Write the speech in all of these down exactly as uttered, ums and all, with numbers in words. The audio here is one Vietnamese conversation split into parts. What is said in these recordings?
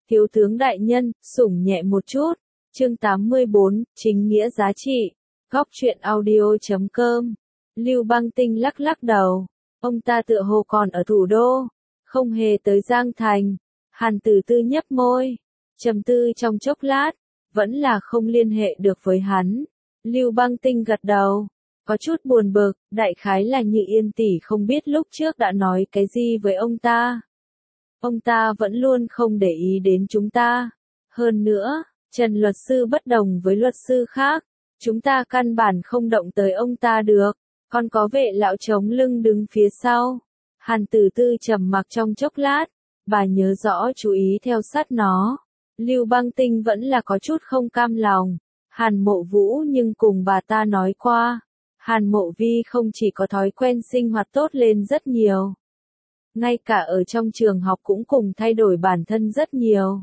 Thiếu tướng đại nhân, sủng nhẹ một chút. Chương tám mươi bốn, chính nghĩa giá trị. Góc truyện audio chấm com. Lưu Băng Tinh lắc lắc đầu. Ông ta tựa hồ còn ở thủ đô, không hề tới Giang Thành. Hàn Tử Tư nhấp môi, trầm tư trong chốc lát, vẫn là không liên hệ được với hắn. Lưu Băng Tinh gật đầu, có chút buồn bực, đại khái là Như Yên tỷ không biết lúc trước đã nói cái gì với ông ta. Ông ta vẫn luôn không để ý đến chúng ta. Hơn nữa, Trần luật sư bất đồng với luật sư khác, chúng ta căn bản không động tới ông ta được, còn có vệ lão chống lưng đứng phía sau. Hàn Tử Tư trầm mặc trong chốc lát, bà nhớ rõ chú ý theo sát nó. Lưu Băng Tinh vẫn là có chút không cam lòng. Hàn Mộ Vũ nhưng cùng bà ta nói qua, Hàn Mộ Vi không chỉ có thói quen sinh hoạt tốt lên rất nhiều, ngay cả ở trong trường học cũng cùng thay đổi bản thân rất nhiều.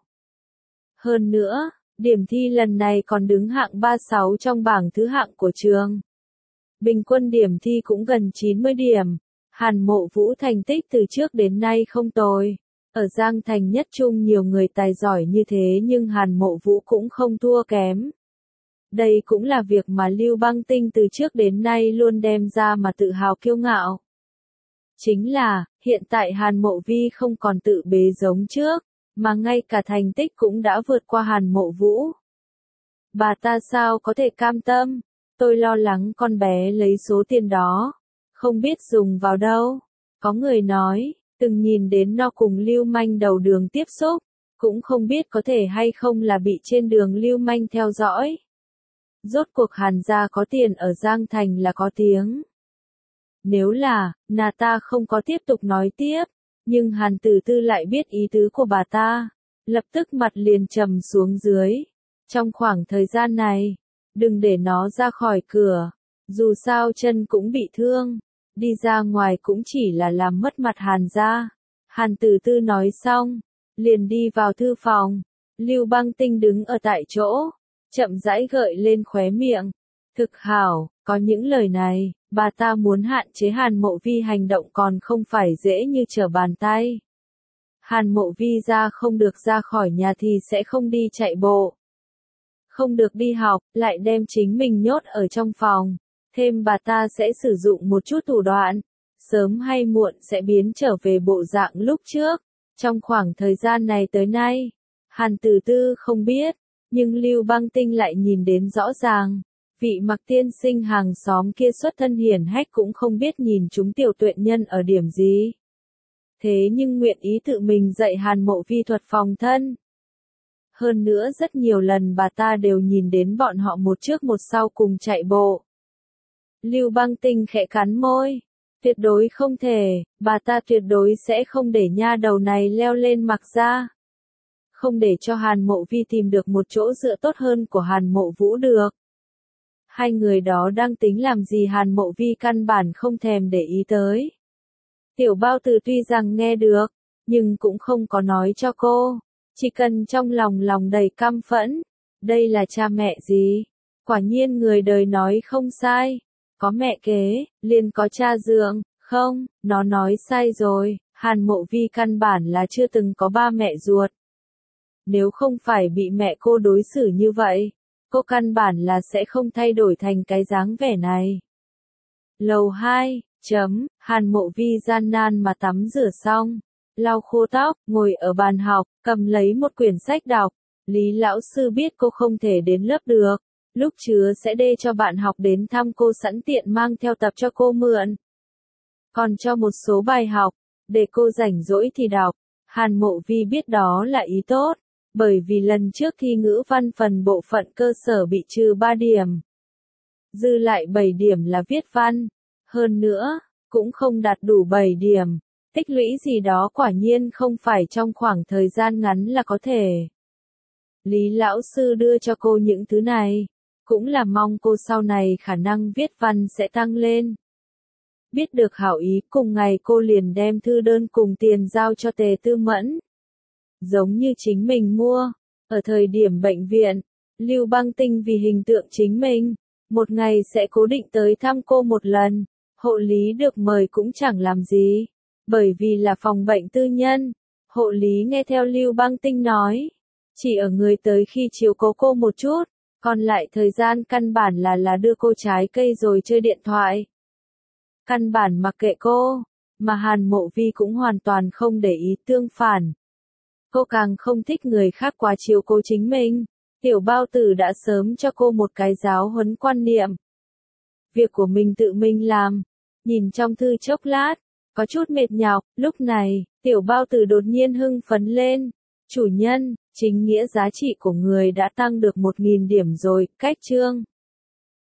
Hơn nữa, điểm thi lần này còn đứng hạng ba mươi sáu trong bảng thứ hạng của trường. Bình quân điểm thi cũng gần chín mươi điểm. Hàn Mộ Vũ thành tích từ trước đến nay không tồi. Ở Giang Thành nhất trung nhiều người tài giỏi như thế nhưng Hàn Mộ Vũ cũng không thua kém. Đây cũng là việc mà Lưu Băng Tinh từ trước đến nay luôn đem ra mà tự hào kiêu ngạo. Chính là, hiện tại Hàn Mộ Vi không còn tự bế giống trước, mà ngay cả thành tích cũng đã vượt qua Hàn Mộ Vũ. Bà ta sao có thể cam tâm? Tôi lo lắng con bé lấy số tiền đó, không biết dùng vào đâu. Có người nói, từng nhìn đến nó cùng lưu manh đầu đường tiếp xúc, cũng không biết có thể hay không là bị trên đường lưu manh theo dõi. Rốt cuộc Hàn gia có tiền ở Giang Thành là có tiếng. Nếu là, nà ta không có tiếp tục nói tiếp, nhưng Hàn Tử Tư lại biết ý tứ của bà ta, lập tức mặt liền trầm xuống dưới. Trong khoảng thời gian này, đừng để nó ra khỏi cửa, dù sao chân cũng bị thương, đi ra ngoài cũng chỉ là làm mất mặt Hàn gia. Hàn Tử Tư nói xong, liền đi vào thư phòng. Lưu Băng Tinh đứng ở tại chỗ, chậm rãi gợi lên khóe miệng. Thực hảo, có những lời này, bà ta muốn hạn chế Hàn Mộ Vi hành động còn không phải dễ như trở bàn tay. Hàn Mộ Vi ra không được ra khỏi nhà thì sẽ không đi chạy bộ, không được đi học, lại đem chính mình nhốt ở trong phòng. Thêm bà ta sẽ sử dụng một chút thủ đoạn, sớm hay muộn sẽ biến trở về bộ dạng lúc trước. Trong khoảng thời gian này tới nay, Hàn Tử Tư không biết, nhưng Lưu Băng Tinh lại nhìn đến rõ ràng. Vị Mặc tiên sinh hàng xóm kia xuất thân hiển hách cũng không biết nhìn chúng tiểu tuyệt nhân ở điểm gì. Thế nhưng nguyện ý tự mình dạy Hàn Mộ Vi thuật phòng thân. Hơn nữa rất nhiều lần bà ta đều nhìn đến bọn họ một trước một sau cùng chạy bộ. Lưu Băng Tinh khẽ cắn môi. Tuyệt đối không thể, bà ta tuyệt đối sẽ không để nha đầu này leo lên Mặc gia. Không để cho Hàn Mộ Vi tìm được một chỗ dựa tốt hơn của Hàn Mộ Vũ được. Hai người đó đang tính làm gì Hàn Mộ Vi căn bản không thèm để ý tới. Tiểu Bao Tử tuy rằng nghe được, nhưng cũng không có nói cho cô. Chỉ cần trong lòng lòng đầy căm phẫn. Đây là cha mẹ gì? Quả nhiên người đời nói không sai. Có mẹ kế, liền có cha dượng. Không, nó nói sai rồi. Hàn Mộ Vi căn bản là chưa từng có ba mẹ ruột. Nếu không phải bị mẹ cô đối xử như vậy, cô căn bản là sẽ không thay đổi thành cái dáng vẻ này. Lầu hai, chấm, Hàn Mộ Vi gian nan mà tắm rửa xong, lau khô tóc, ngồi ở bàn học, cầm lấy một quyển sách đọc. Lý lão sư biết cô không thể đến lớp được, lúc chứa sẽ đê cho bạn học đến thăm cô sẵn tiện mang theo tập cho cô mượn. Còn cho một số bài học, để cô rảnh rỗi thì đọc. Hàn Mộ Vi biết đó là ý tốt, bởi vì lần trước thi ngữ văn phần bộ phận cơ sở bị trừ ba điểm. Dư lại bảy điểm là viết văn. Hơn nữa, cũng không đạt đủ bảy điểm. Tích lũy gì đó quả nhiên không phải trong khoảng thời gian ngắn là có thể. Lý lão sư đưa cho cô những thứ này, cũng là mong cô sau này khả năng viết văn sẽ tăng lên. Biết được hảo ý, cùng ngày cô liền đem thư đơn cùng tiền giao cho Tề Tư Mẫn. Giống như chính mình mua. Ở thời điểm bệnh viện, Lưu Băng Tinh vì hình tượng chính mình, một ngày sẽ cố định tới thăm cô một lần. Hộ lý được mời cũng chẳng làm gì, bởi vì là phòng bệnh tư nhân. Hộ lý nghe theo Lưu Băng Tinh nói. Chỉ ở người tới khi chiếu cố cô một chút, còn lại thời gian căn bản là là đưa cô trái cây rồi chơi điện thoại. Căn bản mặc kệ cô, mà Hàn Mộ Vi cũng hoàn toàn không để ý, tương phản. Cô càng không thích người khác quá chiếu cố chính mình. Tiểu Bao Tử đã sớm cho cô một cái giáo huấn quan niệm. Việc của mình tự mình làm. Nhìn trong thư chốc lát, có chút mệt nhọc, lúc này, Tiểu Bao Tử đột nhiên hưng phấn lên. Chủ nhân, chính nghĩa giá trị của người đã tăng được một nghìn điểm rồi, cách chương.